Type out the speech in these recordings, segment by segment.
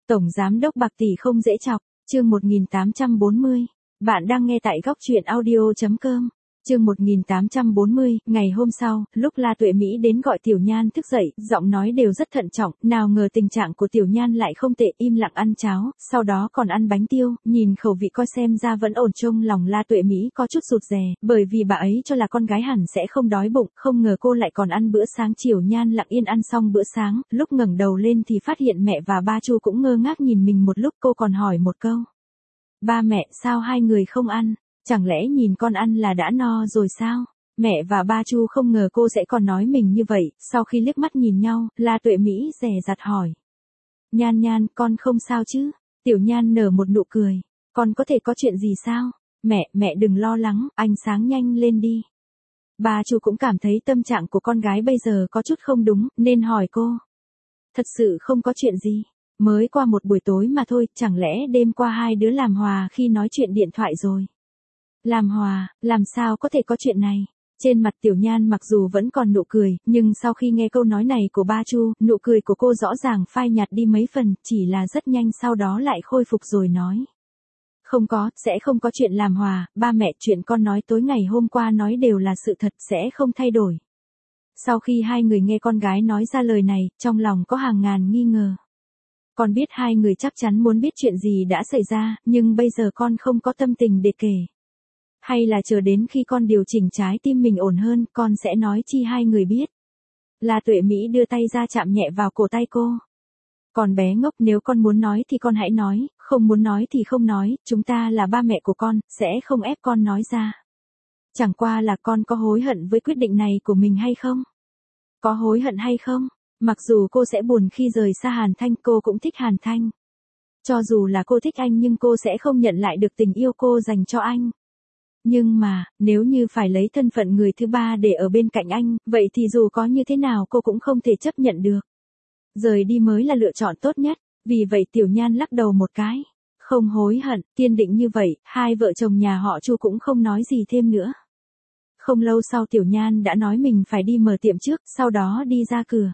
Tổng giám đốc Bạc Tỷ không dễ chọc, chương 1840. Bạn đang nghe tại góc truyện audio.com. Chương 1840, ngày hôm sau, lúc La Tuệ Mỹ đến gọi Tiểu Nhan thức dậy, giọng nói đều rất thận trọng, nào ngờ tình trạng của Tiểu Nhan lại không tệ, im lặng ăn cháo, sau đó còn ăn bánh tiêu, nhìn khẩu vị coi xem ra vẫn ổn. Trong lòng La Tuệ Mỹ có chút rụt rè, bởi vì bà ấy cho là con gái hẳn sẽ không đói bụng, không ngờ cô lại còn ăn bữa sáng. Tiểu Nhan lặng yên ăn xong bữa sáng, lúc ngẩng đầu lên thì phát hiện mẹ và ba Chu cũng ngơ ngác nhìn mình một lúc, cô còn hỏi một câu. Ba mẹ, sao hai người không ăn? Chẳng lẽ nhìn con ăn là đã no rồi sao? Mẹ và ba Chu không ngờ cô sẽ còn nói mình như vậy, sau khi liếc mắt nhìn nhau, La Tuệ Mỹ dè dặt hỏi. Nhan Nhan, con không sao chứ? Tiểu Nhan nở một nụ cười. Con có thể có chuyện gì sao? Mẹ đừng lo lắng, ánh sáng nhanh lên đi. Ba Chu cũng cảm thấy tâm trạng của con gái bây giờ có chút không đúng, nên hỏi cô. Thật sự không có chuyện gì. Mới qua một buổi tối mà thôi, chẳng lẽ đêm qua hai đứa làm hòa khi nói chuyện điện thoại rồi? Làm hòa, làm sao có thể có chuyện này? Trên mặt Tiểu Nhan mặc dù vẫn còn nụ cười, nhưng sau khi nghe câu nói này của ba Chu, nụ cười của cô rõ ràng phai nhạt đi mấy phần, chỉ là rất nhanh sau đó lại khôi phục rồi nói. Không có, sẽ không có chuyện làm hòa, ba mẹ, chuyện con nói tối ngày hôm qua nói đều là sự thật, sẽ không thay đổi. Sau khi hai người nghe con gái nói ra lời này, trong lòng có hàng ngàn nghi ngờ. Con biết hai người chắc chắn muốn biết chuyện gì đã xảy ra, nhưng bây giờ con không có tâm tình để kể. Hay là chờ đến khi con điều chỉnh trái tim mình ổn hơn, con sẽ nói chi hai người biết. La Tuệ Mỹ đưa tay ra chạm nhẹ vào cổ tay cô. Con bé ngốc, nếu con muốn nói thì con hãy nói, không muốn nói thì không nói, chúng ta là ba mẹ của con, sẽ không ép con nói ra. Chẳng qua là con có hối hận với quyết định này của mình hay không? Có hối hận hay không? Mặc dù cô sẽ buồn khi rời xa Hàn Thanh, cô cũng thích Hàn Thanh. Cho dù là cô thích anh nhưng cô sẽ không nhận lại được tình yêu cô dành cho anh. Nhưng mà, nếu như phải lấy thân phận người thứ ba để ở bên cạnh anh, vậy thì dù có như thế nào cô cũng không thể chấp nhận được. Rời đi mới là lựa chọn tốt nhất, vì vậy Tiểu Nhan lắc đầu một cái. Không hối hận, kiên định như vậy, hai vợ chồng nhà họ Chu cũng không nói gì thêm nữa. Không lâu sau Tiểu Nhan đã nói mình phải đi mở tiệm trước, sau đó đi ra cửa.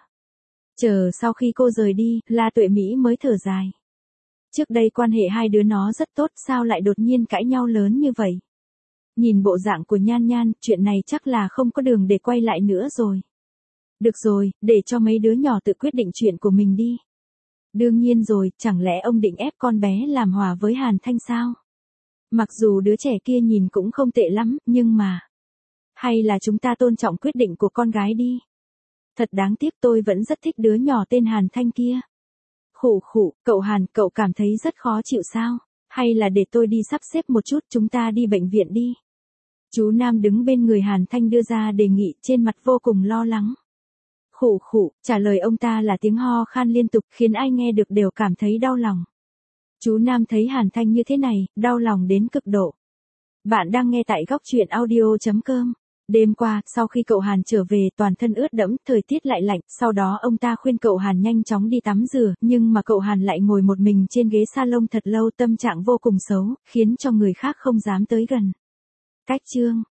Chờ sau khi cô rời đi, La Tuệ Mỹ mới thở dài. Trước đây quan hệ hai đứa nó rất tốt, sao lại đột nhiên cãi nhau lớn như vậy? Nhìn bộ dạng của Nhan Nhan, chuyện này chắc là không có đường để quay lại nữa rồi. Được rồi, để cho mấy đứa nhỏ tự quyết định chuyện của mình đi. Đương nhiên rồi, chẳng lẽ ông định ép con bé làm hòa với Hàn Thanh sao? Mặc dù đứa trẻ kia nhìn cũng không tệ lắm, nhưng mà... Hay là chúng ta tôn trọng quyết định của con gái đi. Thật đáng tiếc, tôi vẫn rất thích đứa nhỏ tên Hàn Thanh kia. Khụ, cậu Hàn, cậu cảm thấy rất khó chịu sao? Hay là để tôi đi sắp xếp một chút, chúng ta đi bệnh viện đi. Chú Nam đứng bên người Hàn Thanh đưa ra đề nghị, trên mặt vô cùng lo lắng. Khụ, trả lời ông ta là tiếng ho khan liên tục, khiến ai nghe được đều cảm thấy đau lòng. Chú Nam thấy Hàn Thanh như thế này, đau lòng đến cực độ. Bạn đang nghe tại góc truyện audio.com. Đêm qua, sau khi cậu Hàn trở về toàn thân ướt đẫm, thời tiết lại lạnh, sau đó ông ta khuyên cậu Hàn nhanh chóng đi tắm rửa, nhưng mà cậu Hàn lại ngồi một mình trên ghế salon thật lâu, tâm trạng vô cùng xấu, khiến cho người khác không dám tới gần. Cách chương